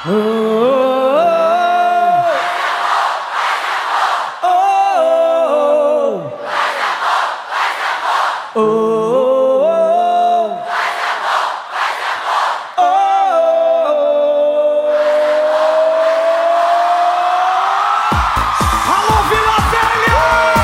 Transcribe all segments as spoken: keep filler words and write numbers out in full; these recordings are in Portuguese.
Oh, oh, oh, oh, oh, oh, Alô, Vila Velha!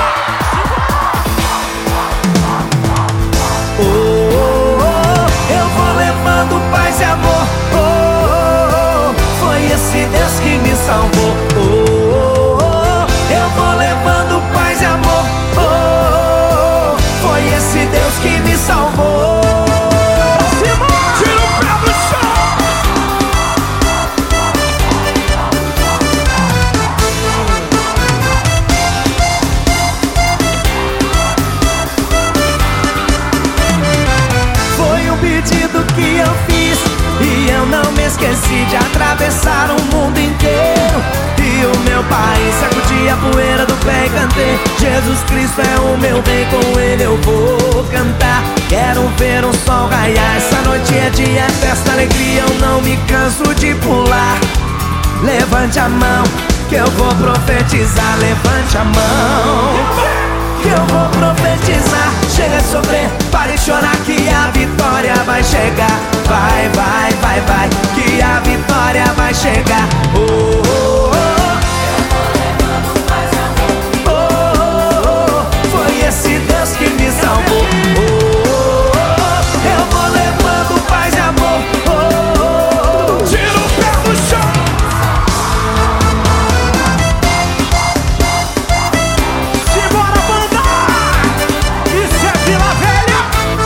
oh, oh, eu vou levando paz e amor. Oh, oh, oh, foi esse Deus que me salvou. Oh, oh, oh, eu vou levando paz e amor. Oh, oh, oh, foi esse Deus que me salvou. Tira o pé do chão! Foi um pedido que eu fiz e eu não me esqueci de atravessar o mundo inteiro. E o meu país sacudi a poeira do pé e cantei: Jesus Cristo é o meu bem, com ele eu vou cantar. Quero ver o sol raiar, essa noite é dia, é festa, alegria, eu não me canso de pular. Levante a mão que eu vou profetizar, levante a mão que eu vou profetizar. Chega de sofrer, pare de chorar, que a vitória vai chegar. Vai, vai, vai, vai, que a vitória vai chegar. Oh, oh, oh, oh, oh, oh, foi esse Deus que me salvou. Oh, oh, oh, eu vou levando paz e amor. Oh, oh, oh, Tira o pé do chão! Simbora, banda! Isso é Vila Velha!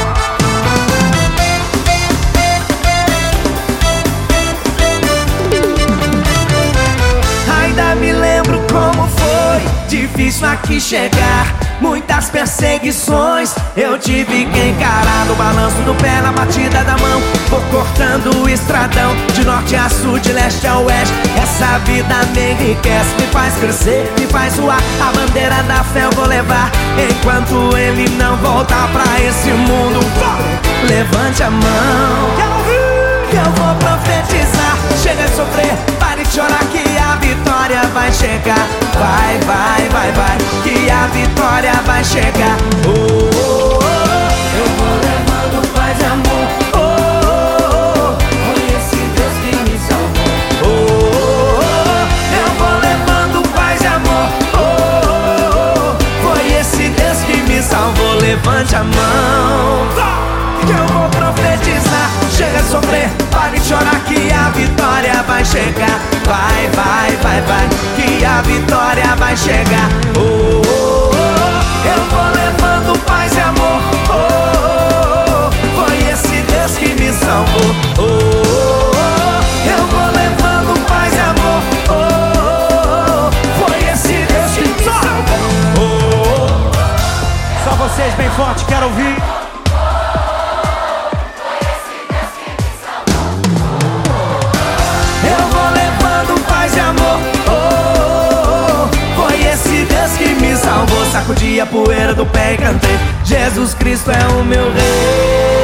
ainda me lembro como foi difícil aqui chegar, muitas perseguições eu tive que encarar. No balanço do pé, na batida da mão, vou cortando o estradão, de norte a sul, de leste a oeste. Essa vida me enriquece, me faz crescer, me faz suar. A bandeira da fé eu vou levar, enquanto ele não voltar pra esse mundo. Levante a mão que eu vou profetizar. Chega de sofrer, pare de chorar, que a vitória vai chegar. Vai, vai, vai, vai, que a vitória vai chegar. Oh, oh, oh, eu vou levando paz e amor. Oh, oh, oh, foi esse Deus que me salvou. Oh, oh, oh, eu vou levando paz e amor. Oh, oh, oh, foi esse Deus que me salvou. Levante a mão que eu vou profetizar. Chega de sofrer, pare de chorar, que a vitória vai chegar. Vai, vai, vai, vai, que a vitória vai chegar. Oh, oh, oh, eu vou levando paz e amor. Oh, oh, oh, foi esse Deus que me salvou. Oh, oh, oh, eu vou levando paz e amor. Oh, oh, oh, foi esse Deus que me salvou. Oh, oh, oh. Só vocês bem forte, quero ouvir. Eu vou levando paz e amor. Oh, oh, oh, foi esse Deus que me salvou. Sacudi a poeira do pé e cantei: Jesus Cristo é o meu rei.